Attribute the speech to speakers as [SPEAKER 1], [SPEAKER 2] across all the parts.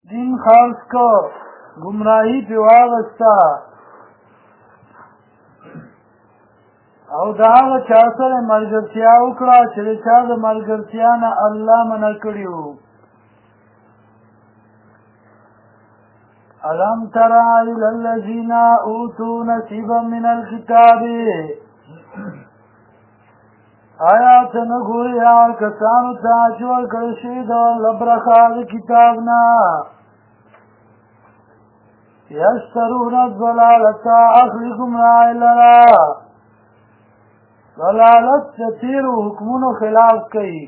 [SPEAKER 1] دین خالص کو گمراهی پې واغسته او د هغه چا سره ملګرتیا وکړه چې د چا د ملګرتیا نه الله منع کړي وو. ألم تر إلى الذين أوتوا نصيبا من الكتاب آیا ته نه ګورې هغه کسانو ته چې ورکړل شوي د برخه د کتاب نه یشترون الضلالة اخلي ګمراهۍ لره ضلالت د تېرو حکمونو خلاف کوي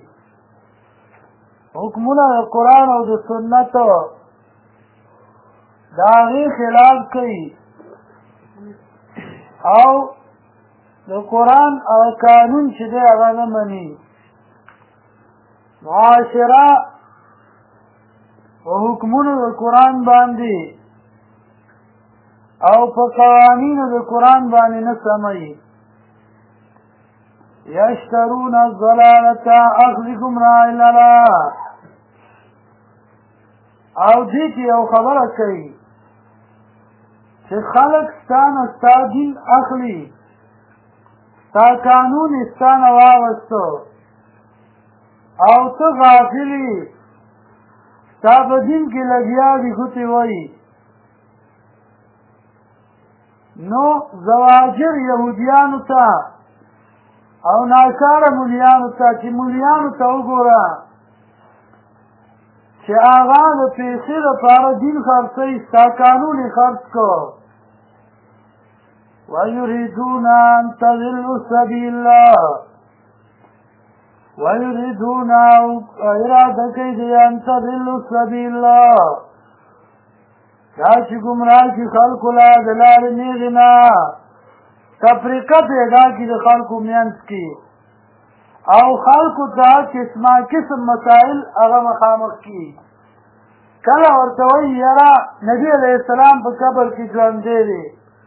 [SPEAKER 1] حکمونه د قرآن او د سنتو د هغې خلاف کوي او د قرآن او قانون چې دی هغه نه مني معاشره په حکمونو د قرآن باندې او په قوانینو د قرآن باندې نه سموي یشترون الضلالة اخذ ګمراهۍ لره او دې کې یو خبره کوي چې خلک ستا نه ستا دین اخلي ستا قانون ستا نه واغستو او ته غافلي ستا په دین کې لګیا دي ګوتې وایي نو زواجر یهودیانو ته او ناکاره مولیانو ته چې مولیانو ته وګوره چې هغه د پیسې دپاره دین خرڅوي ستا قانون یې خرڅ کړو ويريدون أن تضلوا السبيل ويريدون إرادة كيد أن تضلوا السبيل دا چې ګمراه کړي خلکو له د لارې نیغې نه تفریقه پیدا کړي د خلکو منځ کې او خلکو ته قسمه قسم مسائل هغه مخامخ کړي کله ورته وایي یاره نبي علیه السلام په قبر کې ژوندی دی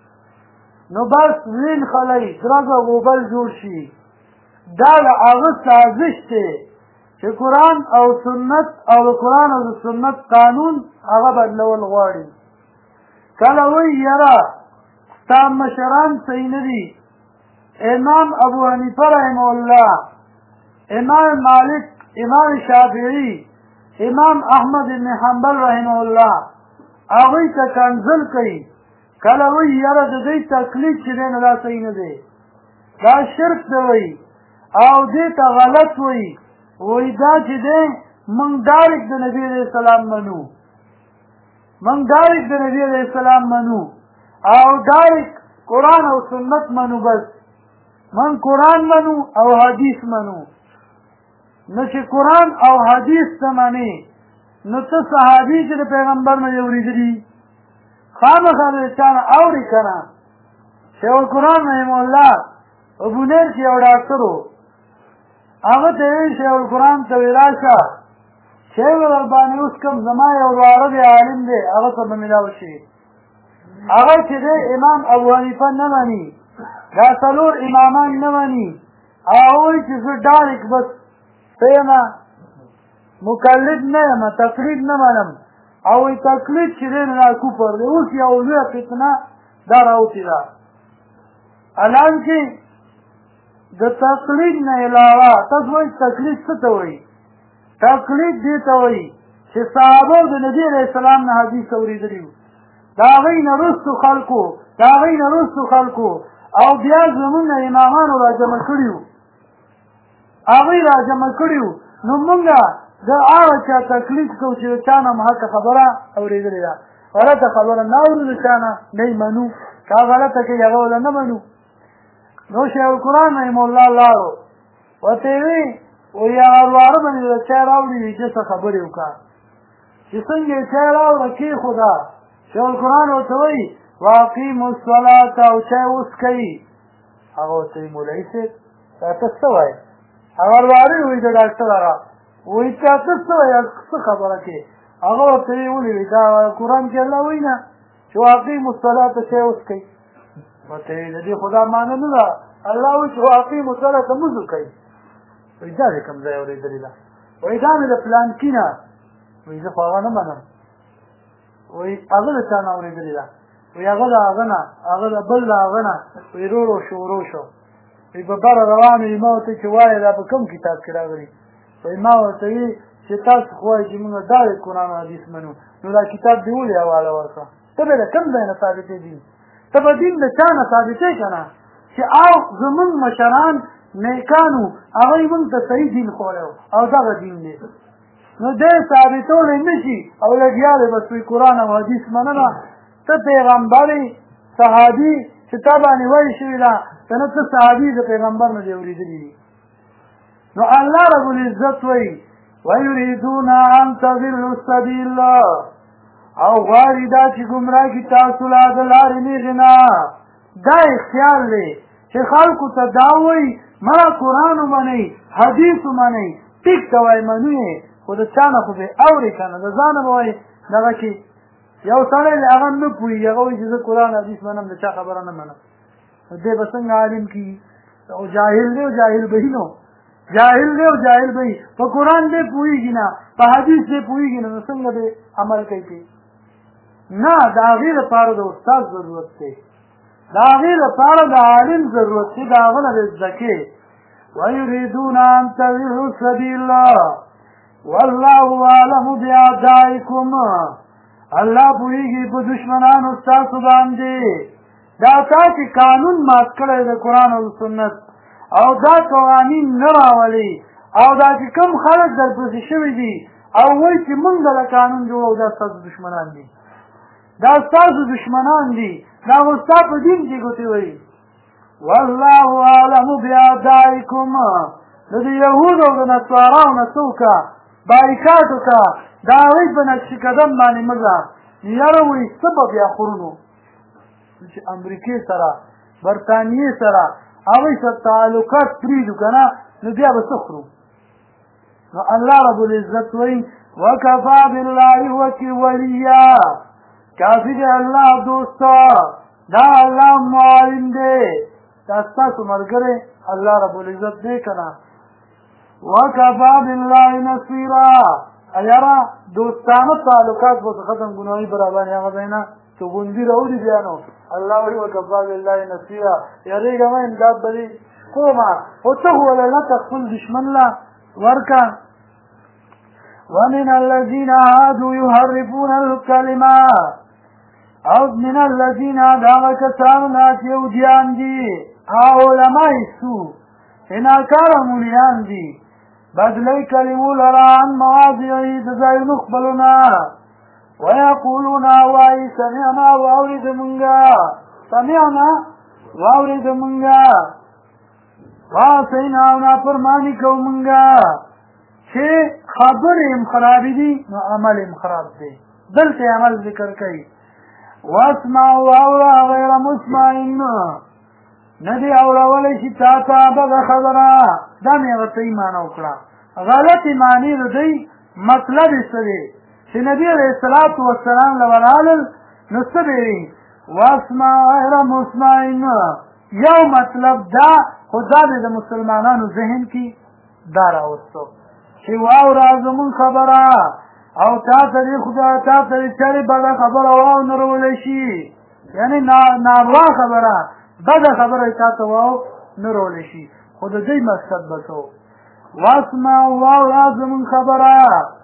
[SPEAKER 1] نو بس وین خلی درګه غوبل جوړ شي دا د هغه سازش دی چې قرآن او سنت او د قرآن او د سنت قانون هغه بدلول غواړي کله وایي یاره ستا مشران صحیح نه دي امام ابو حنیفه رحمه الله امام مالک امام شافعي امام احمد بن حنبل رحمه الله هغوی ته کنزل کوي کله وایي یاره د دوی تقلید چې دی نو دا صحیح نه دی دا شرک دی وایي او دې ته غلط وایي وایي دا چې دی موږ ډایرکټ د نبي علیه السلام منو موږ ډایرکټ د نبي علیه السلام منو او ډایرکټ قرآن او سنت منو بس موږ قرآن منو او حدیث منو نو چې قرآن او حدیث ته منې نو ته صحابي چې د پیغمبر نه یې اورېدلي خامخا د چا نه اورې که نه شیخ القرآن رحمه الله په بونیر کې یو ډاکټر و هغه ته یې ویل شیخ القرآن ته ویې راشه شیخ الالباني اوس کوم زما یو وراره دی عالم دی هغه ته به میلاو شي هغه چې دی امام ابو حنیفه نه مني دا څلور امامان نه مني هغه وایي چې زه ډایرکټ بس څه یمه مقلد نه یم تقلید نه منم او وایي تقلید چې دی نو دا کفر دی اوس یو لویه فتنه دا راوتې ده حالانکې د تقلید نه علاوه تاسو وایي تقلید څه ته وایي تقلید دې ته وایي چې صحابو د نبي علیه السلام نه حدیث اورېدلي وو د هغوی نه وروستو خلکو او بیا زمونږ نه امامانو راجمع کړي وو هغوی راجمع کړي وو نو مونږ د هغه چا تقلید کوو چې د چا نه مو حقه خبره اورېدلې ده غلطه خبره نه اورو د چا نه نه یې منو که غلطه کوي هغه وله نه منو نو شیخ القرآن رحمه الله لاړو ورته یې وایي وایي هغه وراره باندې د چای راوړي وي چې څه خبرې وکړه چې څنګه یې چای راوړه کېښوده شیخ القرآن ورته وایي واقیموا الصلاة او چای وڅښئ هغه ورته وایي مولوي صاحب دا ته څه وایې هغه وراره یې وایي د ډاکټر هغه وایي تا ته څه وایې څه خبره کې هغه ورته یې ولې وایي دا قرآن کې الله وایي نه چې واقیموا الصلاة چای وڅښئ ورته یې د دې خو دا معنی نه ده الله وایي چې واقیموا الصلاة لمونځ وکئ وایي دا دې کوم ځای اورېدلې ده وایي دا مې د پلانکي نه وایي زه خو هغه نه منم وایي هغه د چا نه اورېدلې ده وایي هغه د هغه نه هغه د بل د هغه نه وایي ورو شروع شو وایي په بره روان وي ما ورته چې وایه دا په کوم کتاب کې راغلي وایي ما ورته وي چې تاسو خو وایي چې موږ دا د قرآن او حدیث منو نو دا کتاب دې ولې حواله ورکړه ته به د کوم ځای نه ثابتې دین ته به دین د چا نه ثابتې که نه چې او زمونږ مشران نیکانو هغوی موږ ته صحیح دین ښولی او دغه دین دی نو دی ثابتولی نه شي او لګیا دی بس وایي قرآن او حدیث مننه ته پیغمبر صحابي چې تا باندې وایي شوي ده که نه ته صحابي د پیغمبر نه دې اورېدلي دي نو الله رب العزت وایي ویریدون ان تضلوا السبیل او غواړي دا چې ګمراه کړي تاسو له د لارې نیغې نه دا اختیار دی چې خلکو ته دا وایي مړه قرآن ومنئ حدیث ومنئ ټیک ته وایي منو یې خو د چا نه خو به اورې که نه د ځانه به وایي دغه کې یو سړی دی هغه نه پوهېږي هغه وایي چې زه قرآن حدیث منم د چا خبره نه منم نو دی به څنګه عالم کېږي او جاهل دی او جاهل به نو جاهل دی او جاهل به په قرآن دی پوهېږي نه په حدیث دی پوهېږي نه نو څنګه دی عمل کوي نه د هغې لپاره د استاد ضرورت دی د هغې لپاره د عالم ضرورت دی د هغه نه د زده کې ویریدون ان تضلوا السبیل والله اعلم باعدائکم الله پوهېږي په دشمنانو ستاسو باندې دا تا چې قانون مات کړی د قرآن او سنت او دا قوانین نه راولي او دا چې کوم خلک درپسې شوي دي او وایي چې موږ دله قانون جوړو دا ستاسو دشمنان دي دا ستاسو دشمنان دي دا خو ستا په دین کې ګوتې وایي والله اعلم باعدائکم د دې یهودو او د نصاراو نه څه وکړه بایکاټ وکړه د هغوی په نقش قدم باندې مه ځه یاره وایي څه به بیا خورو چې امریکې سره برطانیې سره هغوی سره تعلقات پرېږدو که نه نو بیا به څه خورو نو الله رب العزت وایي وکفا بالله ولیا کافي دی الله دوسته دا الله معلم دی دا ستاسو ملګری الله رب العزت دی که نه وکفا بالله نصیرا یاره دوستانه تعلقات به ختم ګناهي برابرې هغه ځای نه تو غوندي راوړي بیا نو الله وایي وکفا بالله نصیرا یارېږه مه امداد به دې کومه خو ته خو ولنته خپل دشمن له ورکه ومن الذين عادوا يحرفون الكلمة او من الذين داغ کسانونا چې یهودیان دي علماء سو اناکار مولیان دي بدلی کلمو لرا عن مواضعی د ځایونو خپلونه ویقولون وایي سمعنا واورېد مونږه سمعنا واورېد مونږه وعصینا او نافرماني کوو مونږه چې خبرې هم خرابې دي نو عمل هم خراب دی دلته عمل ذکر کوي واسمع واوره غیر مسمعین نه دي اورولی شي تا ته بده خبره دا مې هغه صحیح معنی وکړه غلطې معنی د دوی مطلب یې څه دی چې نبي علیه الصلاة وسلام له ورغلل نو څه به وي واسمع غیر مسمعین یو مطلب دا خو دا د مسلمانانو ذهن کې دا راوستو چې واوره زمونږ خبره او تا ته دې خدای تا ته دې چارې بده خبره واو نه رولی شي یعنې ناروا خبره بده خبره تا ته واو نه رولی شي خو د دوی مقصد به څه واسمع واوره زمونږ خبره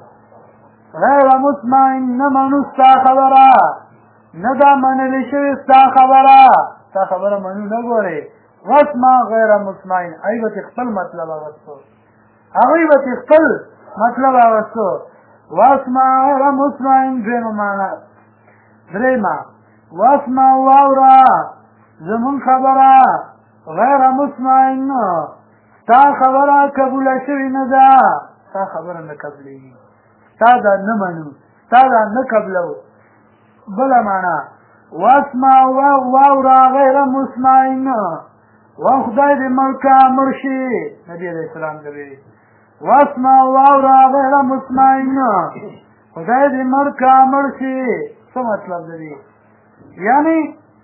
[SPEAKER 1] غیر مسمعین نه منو ستا خبره نه دا منلی شوې ستا خبره ستا خبره منو نه ګورې واسمع غیر مسمعین هغوی به خپل مطلب اغوستو هغوی به خپل مطلب اغوستو واسمع غیر مسمعین دویمه معنا درېیمه واسمع واوره زمونږ خبره غیر مسمعین ستا خبره قبوله شوې نه ده ستا خبره نه قبلېږي ستا دا نه منو ستا دا نه قبلو بله معنا واسمع واوره غیر مسمعین و خدای دې ملکه مړ شي نبي علیه السلام دوی واسمع واوره غیر مسمعین خدای دې ملکه مړ شي څه مطلب دی یعنی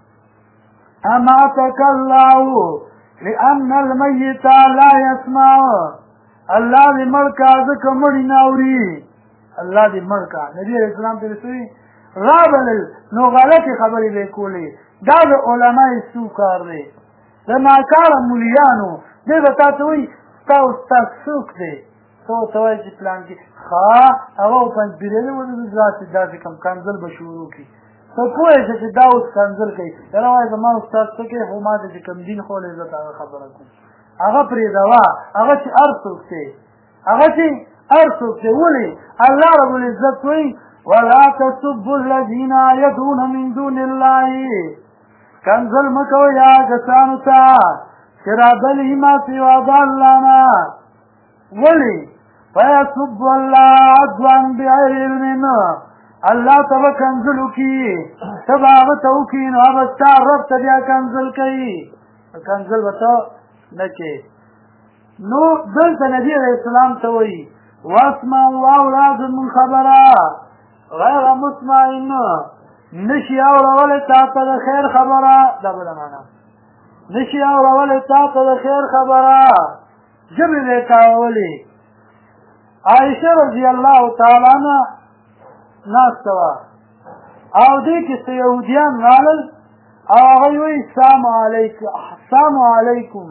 [SPEAKER 1] اماتک الله لأن المیت لا يسمع الله دې ملکه ځکه مړی نه اوري الله دې ملکه نبي علیه السلام ته وایي رابلل نو غلطې خبرې به کولې دا د علمای سو کار دی د ناکاره مولیانو دی به تا ته وایي ستا استاد څوک دی ته ورته وایې چې پلان کې هغه پنځبیرلې ولې داسې داسې کم کنځل به شروع کړي ته پوهېږې چې دا اوس کنځل کوي یاره وایي زما استاد څه کوي خو ما ته چې کوم دین ښولی زه ته هغه خبره کوم هغه پرېږدوه هغه چې هر څوک دی هغه چې هر څوک دی ولې الله رب العزت وایي ولا تسبوا الذين يدعون من دون الله کنځل مه کوئ هغه کسانو ته چې رابلي ما سوا د الله نه ولې فیسبوا الله عدوا بغیر علم الله ته به کنځل وکړي ته به هغه ته وکړي نو هغه ستا رب ته بیا کنځل کوي کنځل به ته نه کوې نو دلته نبي علیه السلام ته وایي واسمعوا واوره زمونږ خبره غیر مسمعین نشي اورولې تا ته د خیر خبره دا بله معنا نشي اورولې تا ته د خیر خبره ژبې به یې کاولې عایشه رضی الله تعالی عنها ناسته وه او دې کې څه یهودیان رالل او هغوی وایي السلام علیکم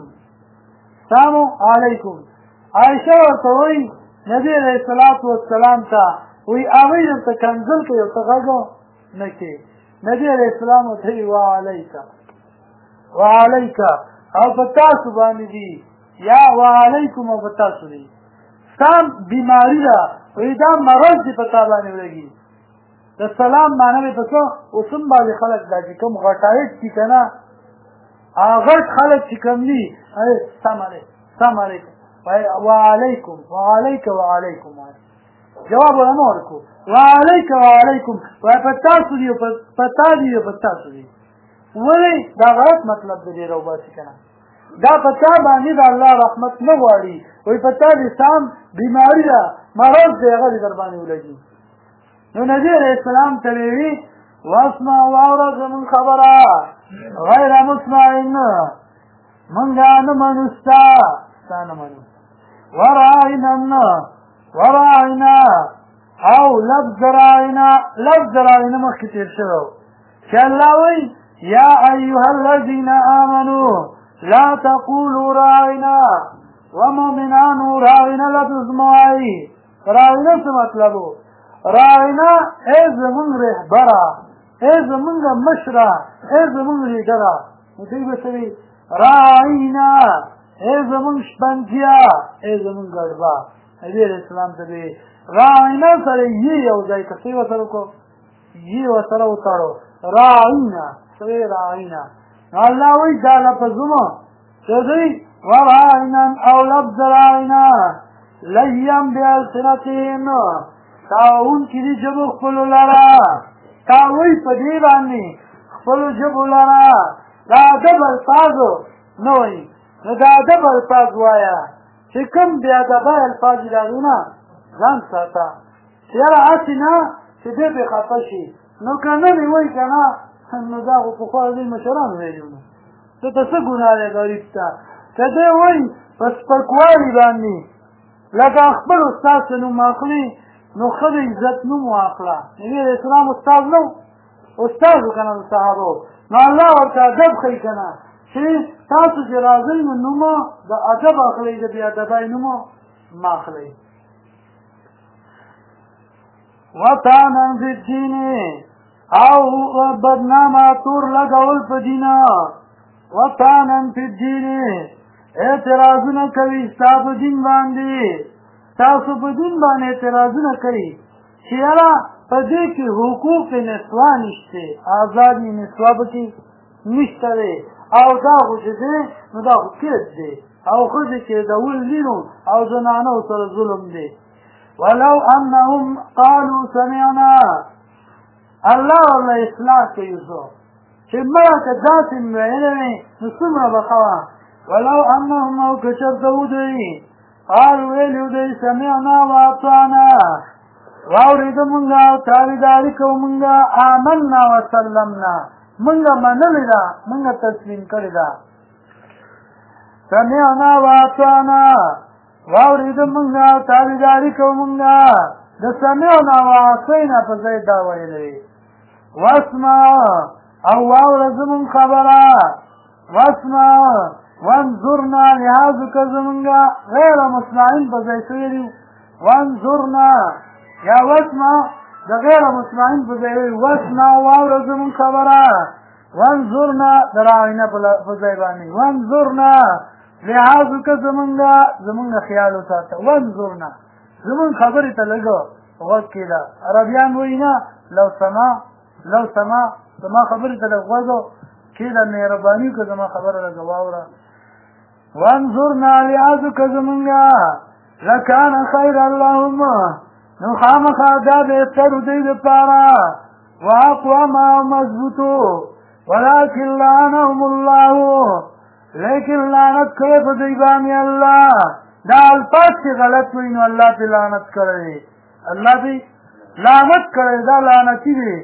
[SPEAKER 1] عایشه ورته وایي نبي علیه الصلاة والسلام ته وی هغوی درته کنځل کوي او ته غږ نه کوې نبي علیه السلام ورته وایي وعلیک او په تاسو باندې دي یا وعلیکم او په تاسو دي ستا بیماري ده وایي دا مرض دې په تا باندې ولګي د سلام معنی مې په څه اوس هم بعضې خلک دا چې کوم غټایټ دي که نه غټ خلک چې کوم دي سلام علیکم وعلیکم جواب ورنه ورکړو وعلیکم وایي په تاسو دي په تا دي په تاسو دي ولې دا غلط مطلب دی ډېر وباسي که نه دا په تا باندې د الله رحمت نه غواړي وایي په تا دې سام بیماري ده مرض دی هغه دې در باندې ولګي نو نبي علیه السلام ته ویې وي واسمع واوره زمونږ خبره غیر مسمعین مونږه نه منو ستا نه منو وراینا او لفظ راینا مخکې تېر شوی چې الله وایي یا ایها الذین آمنوا لا تقولوا راینا ومؤمنانو راینا لفظ مه وایي راینا څه مطلب و راینا ای زمونږ رهبره ای زمونږ مشره ای زمونږ لیډره نو دوی به څه وي راینا ای زمونږ شپنجیا ای زمونږ ګډبه نبي علیه السلام ته وایي راینا سره یې یو ځای که څه یې ورسره وکړو یې ورسره وتړو راینا څه وایي راینا نو الله وایي دا لفظونه چې دوی وراینا او لفظ راینا لیم بالسنتهم تاوونکي دي ژبو خپلو لره تا وایي په دې باندې خپلو ژبو لره د ادب الفاظو نه وایي نو د ادب الفاظ وایه چې کوم بې ادبه الفاظ دي د هغې نه ځان ساته چې یاره هسې نه چې دی پرې خفه شي نو که نه دې وایي که نه نو دا خو پخوا دوی مشرانو ویلي نو ته ته څه ګناه دی غریب ته که دی وایي په سپکوالي باندې لکه خپل استاد څه نوم اخلي نو ښه د عزت نوم واخله نبي علیه السلام استاد نه استاد و که نه د صحابو نو الله ورته ادب ښیي که نه چې تاسو چې راځئ نو نومه د ادب اخلئ د بې ادبۍ نومه مه اخلئ وطانا فی الدین او بدنامه تور لګول په دینه وطانا فی الدین اعتراضونه کوي ستا په دین باندې تاسو په دین باندې اعتراضونه کوي چې یاره په دې کې حقوق نسوا نشته آزادي نسوا پکې نشته دی او دا خو چې دی نو دا خو کېد دی او ښځې کېدول دي نو او زنانو سره ظلم دی ولو انهم قالوا سمعنا الله ورله اصلاح کوي زه چې مړه که داسې مې ویلی وي نو څومره به ښه وه ولو انهم او که چېرته ودوي قالو ویلي دوی سمعنا واطعنا واورېده مونږه او تابعداري کوو مونږه آمنا وسلمنا مونږه منلې ده مونږه تسلیم کړې ده سمعنا واطعنا واورېده مونږه او تابعداري کوو مونږه د سمعنا وعصینا په ځای دا ویلی واسمع او واوره زمون خبره واسمع وانظرنا لحاظك زمونگا غیر مسمعین بزیسوی دیو وانظرنا یا واسمع دا غیر مسمعین بزیوی واسمع واوره زمون خبره وانظرنا دراغینا بزیبانی وانظرنا لحاظك زمونگا خیالو ساتا وانظرنا زمون خبری تا لگو غد کی دا عربیان وینا لو سما زما خبری تا لگو کی دا مهربانی که زما خبر لگو واورا وانظرنا لحاظك زمونگا لکان خیر اللهم نو خامخا دا بهتر دی پارا واقوما مضبوطو ولكن لعنهم الله لیکن لعنت کرے پا دیبانی اللہ دا الفاظ کی غلط ہوئی نو اللہ پی لعنت کرے اللہ پی لعنت کرے دا لعنتی دی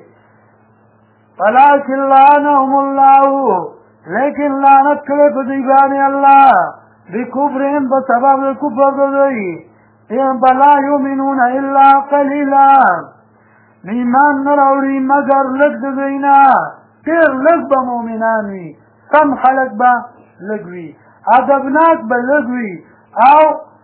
[SPEAKER 1] ولكن لعنهم الله لیکن لعنت کرے پا دیبانی اللہ بکفرهم بسبب کفر دی بلا یؤمنون الا قلیلا ایمان نراوری مگر لگ دینا تیر لگ با مومنانوی کم خلق با لگوی ادبناک با لگوی او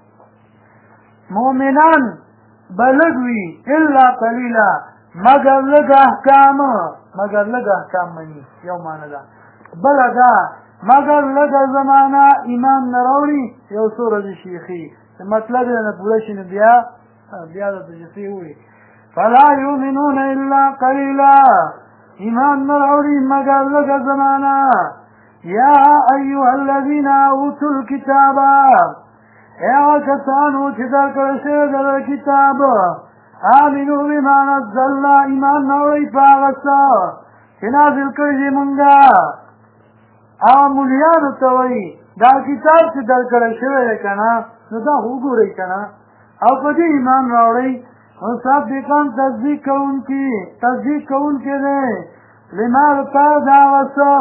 [SPEAKER 1] مومنان با لگوی الا قلیلا مگر لگ احکام منی یو مانا دا بلا دا مگر لگ زمانا ایمان نراوری یو سورة شیخی مطلب دا پورشن بیا دا تجسی ہوئی فلا یؤمنون الا قلیلا ایمان نراوری مگر لگ زمانا یا ایوها الذین اوتوا الكتاب یا کسانو چی در کرشے در کتاب آمنو بما نزلنا ایمان نوری پاغسا چی نازل کرشی منگا مولیانو توئی دا کتاب چی در کرشے کنا نو دا خوگو رئی کنا او پدی ایمان راوری مصدقان تصدیق کون کی دے لما رتا داغسا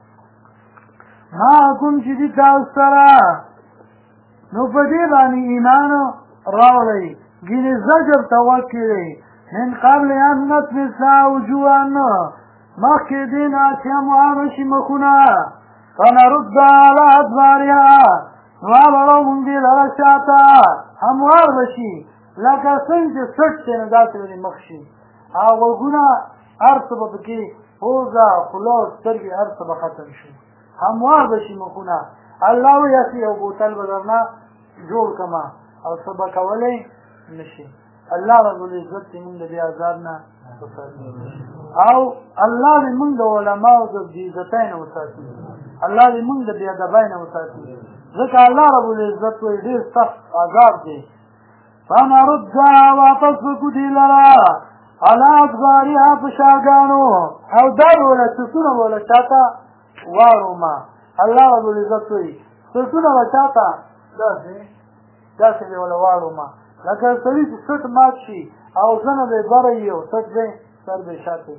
[SPEAKER 1] ما کن چی دی تاسترا نو پدی بانی ایمان راوری گیری زجر توکی من قبل ان نتمسا وجوان مخی دینا چی معامشی مخونا فنرد على ادبارها وابرو منگی لرشاتا هموار بشی لکه سنج سٹ چی نداتی بدی مخشی آغوگونا عرص بکی حوزا خلاص ترگی عرص بختم شو هموار بشی مخونا اللہ یسی او بوتل بدرنا جوڑ کما او سبا کولی نشی اللہ رب العزت تی منگ دی آزارنا او اللہ دی منگ علماء دی عزتین وساتی اللہ دی منگ دی ادبین وساتی ذکر اللہ رب العزت وی دیر سخت عذاب دی فنردها واپس بکو دی لرا علا ادباریها پشاگانو او در ولا سسون ولا چاہتا وارو ما اللہ رب العزت وی سسون ولا چاہتا داسی دی ولا وارو ما لکه سوی چی سٹ مات شی او زن بے برئی او سٹ بے سر بے شاتی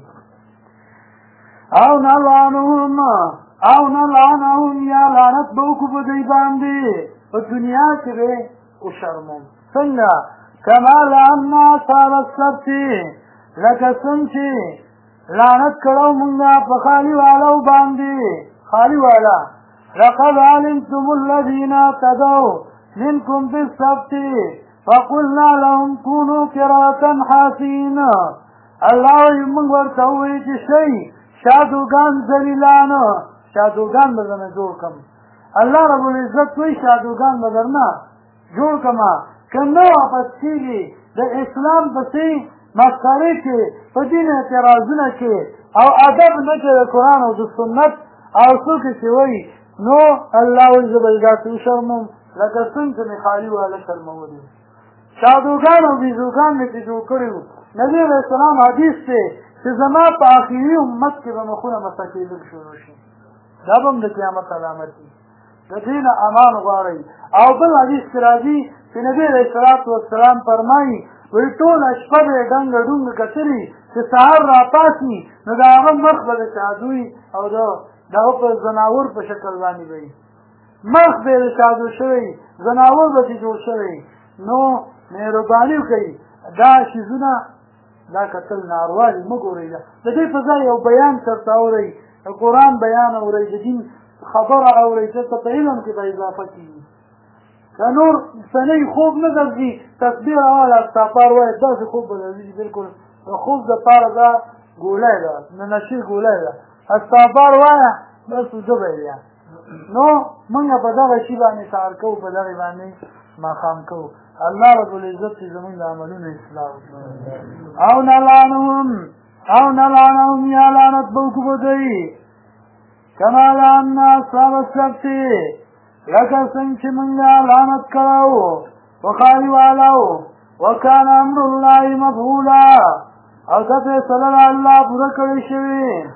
[SPEAKER 1] او نلعنهم یا لعنت بوکو بدی باندی پا دنیا کی بے او شرمون سنگا کما لعنا صار السبتی لکه سنچی لعنت کرو منگا پا خالی والاو باندی خالی والا لقد علمتم الذین تدو منکم بالسبتی فقلنا لهم كونوا كرة حاسين الله يمن ورتوي چې شي شادوغان ذلیلانه شادوغان بدنه جوړ کم الله رب العزت وی شادوغان بدرنا جوړ کما کنه واپس کیږي د اسلام پسې مسخره کې په دین اعتراضونه کې او ادب نه کې قرآن او د سنت او څوک چې وی نو الله زبردست شرمم لکه څنګه چې خالی والا شرمولي شادوغان او بیزوغان می چې جوړ کړي نبی علیہ السلام حدیث ته چې زما په آخري امت کې به مخونه مساکیل شروع شي دا به د قیامت علامت دي د دین امان غواړي او بل حدیث کې راځي چې نبی علیہ السلام فرمایي وی ټول شپه به ډنګ ډنګ کتري چې سهار را پاسي نو دا هغه مخ به شادوي او دا په زناور په شکل باندې وي مخ به شادو شوی زناور به جوړ شوی نو مهرباني کوي دا شیزونه دا کتل ناروا دي مه ګورئ د دې په ځای یو بیان چېرته اورئ د قرآن بیان اورئ د دین خبره اورئ چېرته په علم کې به اضافه کېږي که نور سنۍ خوب نه درځي تسبیح راواله استغفار وایه داسې خوب به درځي بلکل د خوب دپاره دا ګولی ده د نشي ګولی ده استغفار وایه بس وده به بیا نو موږ په دغه شي باندې سهار کوو په دغې باندې ماښام کوو الله رب العزت چې زموږ د عملونو اصلاح وکړي او نلعنهم یا لعنت به وکړو په دوی کما لعنا اصحاب السبت لکه څنګه چې موږ لعنت کړو په ښاري والاو وکان امر الله مفعولا او دا فیصله د الله پوره کړې شوې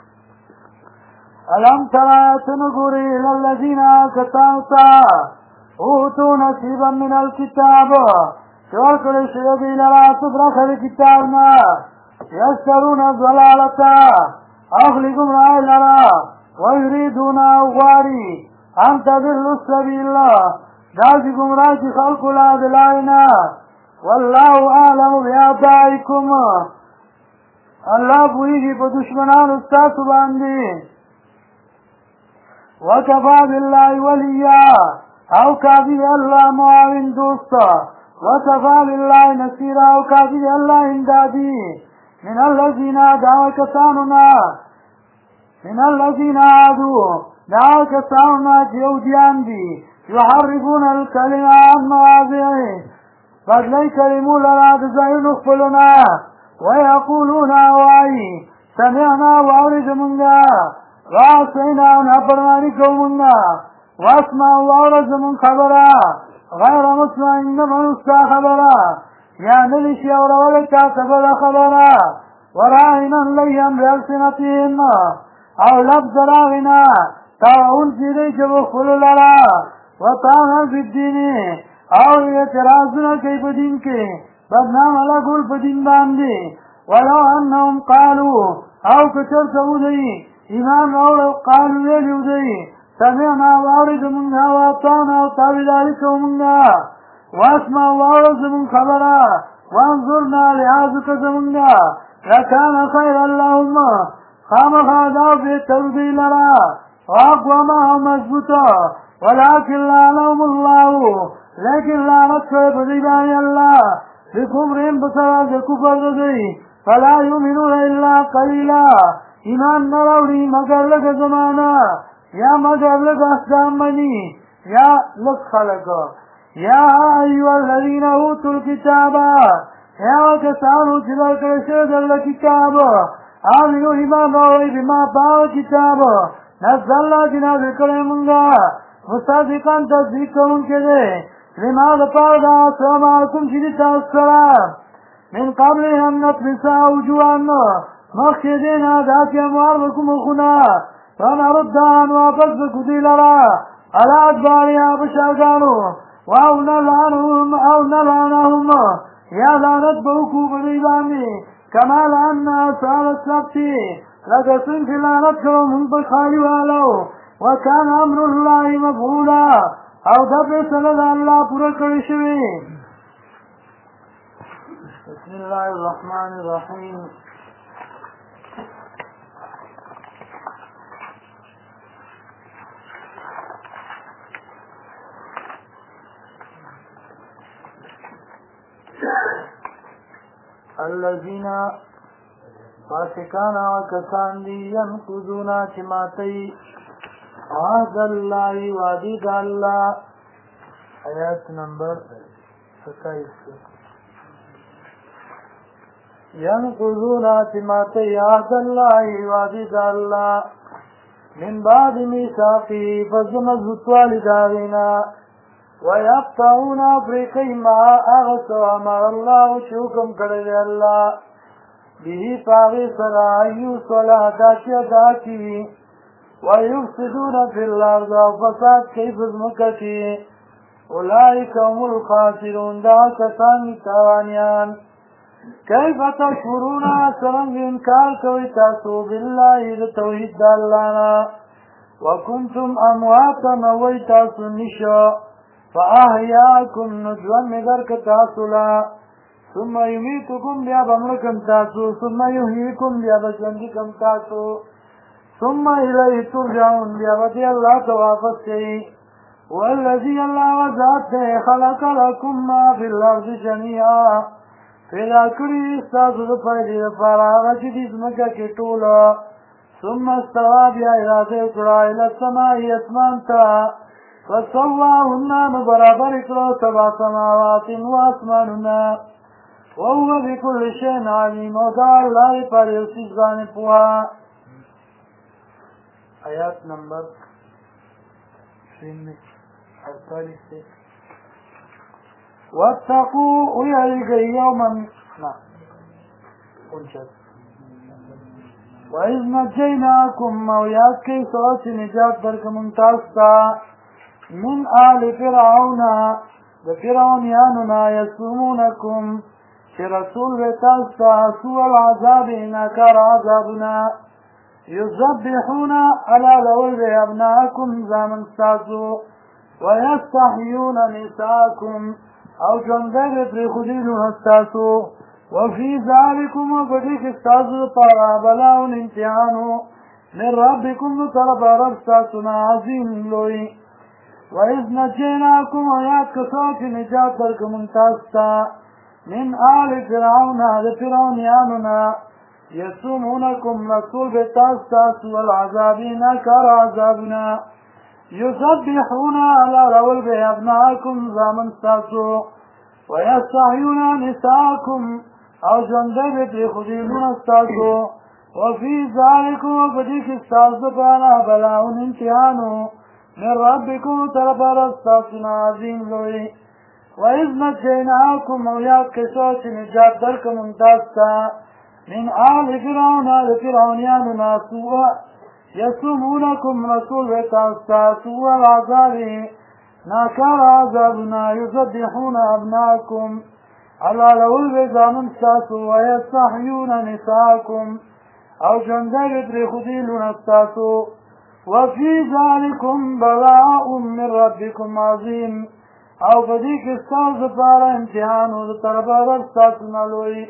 [SPEAKER 1] الم ترى تنګوري للذین کسانو ته اوتو نصیبا من الكتاب چور کړی شوی دی لرا څه برخه د کتاب نه یشترون الضلالة اخلی گمراهی لرا ویریدون غواری ان تضلوا السبیل داسې ګمراه چې خلکو لا د لارې نه والله اعلم باعدائکم الله پوهېږي په دشمنانو ستاسو باندې وکفا بالله ولیا او کافی الله معاون دوست وکفا بالله نصیرا او کافی الله امدادی من الذین دعوا کسانونا من الذین عادوا دعوا کسانونا چې یهودیان دي یحرفون الکلمه عن مواضعه بدلی کلمو لرا د ځایونو خپلونه ویقولون وایي سمعنا واورېد مونږه وعصینا نافرماني کوو مونږه واسمع واوره زمونږ خبره غیر مسمع نه منو ستا خبره یا نلی شي اورول چا ته بله خبره وراعنا لیهم بألسنتهم او لفظ راغنا تاون چې دی چې به خپلو لره وطعنا فی الدین او اعتراضونه کوي په دین کې بدنامه لګول په دین باندې ولو انهم قالوا او که چېرته ودوي ایمان راوړو قالو ویلي ودوي سمعنا واورېد مونږه واطعنا او تابعداري کوو مونږه واسمع واوره زمونږ خبره وانظرنا لحاظ که زمونږه لکان خیر اللهم خامخا دا بهتر دوی لره واقوما او مضبوطه ولكن لعنهم الله لیکن لعنت کړی په دوی باندې الله بکفرهم په سبب د کفر د دوی فلا یؤمنون الا قلیلا ایمان نه راوړي مګر لږه زمانه یا مگر لږ احکام مني یا لږ خلک یا ایها الذین اوتوا الکتاب یا کسانو چې ورکړی شوی درله کتاب آمنو ایمان راوړئ بما په هغه کتاب نزلنا چې نازل کړی مونږه مصدقا تصدیق کوونکی دی لما دپاره د هغه څه معکم چې دي تاسو سره من قبل ان نطمس وجوها مخکې دې نه داسې اموال وکړو مخونه فنردها واپس بکړو دوی لره على ادبارها په شاګانو او نلعنهم یا لعنت به وکړو په دوی باندې کما لعنا اصحاب السبت لکه څنګه چې لعنت کوو موږ په ښاري والو وکان امر الله مفعولا او دا فیصله د الله پوره کړې شوې بسم الله الرحمن الرحیم الذین فاسقان کسان دي ينقضون چې ماتي عهد الله وعدي د الله آیات نمبر 27 ينقضون چې ماتي عهد الله وعدي د الله من بعد ميثاقه فزمزت والداغنا ويقطعون افریقی ما اغسو امر الله شوکم کړی الله به پاغی سرا ایو صلاح داچی ادا کی ویفسدون فی الارض فساد کیف ازمکا کی اولئک هم الخاسرون دا کسانی تاوانیان کیف تشورون سرنگ انکار کوي تاسو بالله د توحید د الله نه وکنتم امواتا نوی تاسو نشو فاحیاکم نجوان مگر که تاسو لا ثم یمیتکم بیا بمړکم تاسو ثم یحییکم بیا بژوندي تاسو ثم الیه ترجعون بیا به دې الله ته واپس کړئ والذي الله وذات خلق لكم ما في الارض جميعا پیدا کړي ستاسو د فائدې لپاره هغه چې دې ځمکه کې ټوله ثم استوى بیا اراده وکړه الى السماء اسمان ته فسواهن برابر کړو سبع سماوات و اسمانونه وهو بكل شيء عليم او دا الله پر یو څه ځان پوها آیات نمبر 48 واتقوا ويلقى يوما وإذ نجيناكم مويات كي سوات نجات درك منتاستا من آل فرعون فرعون ياننا يسومونكم في رسول بتاستا سوى العذاب نكر عذابنا يذبحون على لول أبناءكم زامن استاسو ويستحيون نساءكم او جندر پر خدیدون استاسو وفي ذلكم وبديك استاسو پارا بلاون امتحانو من ربكم طلب رب استاسونا عظيم لوي وإذ نجيناكم ويات كسوك نجات دركم انتاستا من آل فرعون هذا فرعون ياننا يسومونكم رسول بتاستا سوى العذابين كار عذابنا يسبحون على رول بأبناءكم زامن استاسو ويستحيون نساءكم او جندب بخديلون استاسو وفي ذلك وبديك استاسو بانا بلاون امتحانو من ربكم تربر استاسنا عظيم لوي وإذ نجيناكم وياك كسوة نجات دركم انتاستا من آل فرعون لفرعونيان سوء يسومونكم رسول بتاستا سوء العذاب ناكار عذابنا يذبحون أبناءكم على لول بزامن استاسو ويستحيون نساءكم او جندر برخديلون استاسو وفي ذلكم بلاء من ربكم عظيم او بديك استاذ پارا امتحان وطربار استاسنا لوي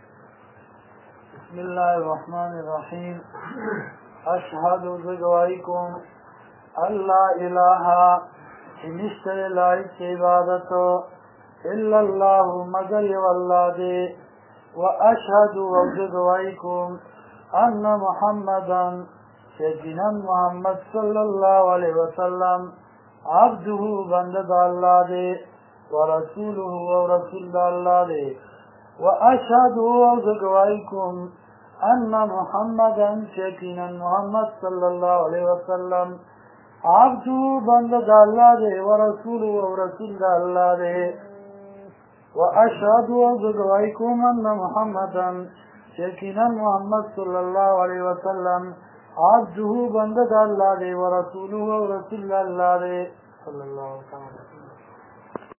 [SPEAKER 1] بسم الله الرحمن الرحيم اشهد زگوائیکم اللہ الہ نشتر لائق عبادت الا اللہ مگر یو اللہ دے واشهد زگوائیکم ان محمدا یقینا محمد صلی اللہ علیہ وسلم عبده بندد اللہ دے ورسوله ورسول اللہ دے واشهد زگوائیکم ان محمدا یقینا محمد صلی اللہ علیہ وسلم عبده بندد اللہ دے ورسوله ورسول اللہ دے واشهد زگوائیکم ان محمدا یقینا محمد صلی اللہ علیہ وسلم عبده بندد اللہ دے ورسوله ورسول اللہ دے صلی اللہ علیہ وسلم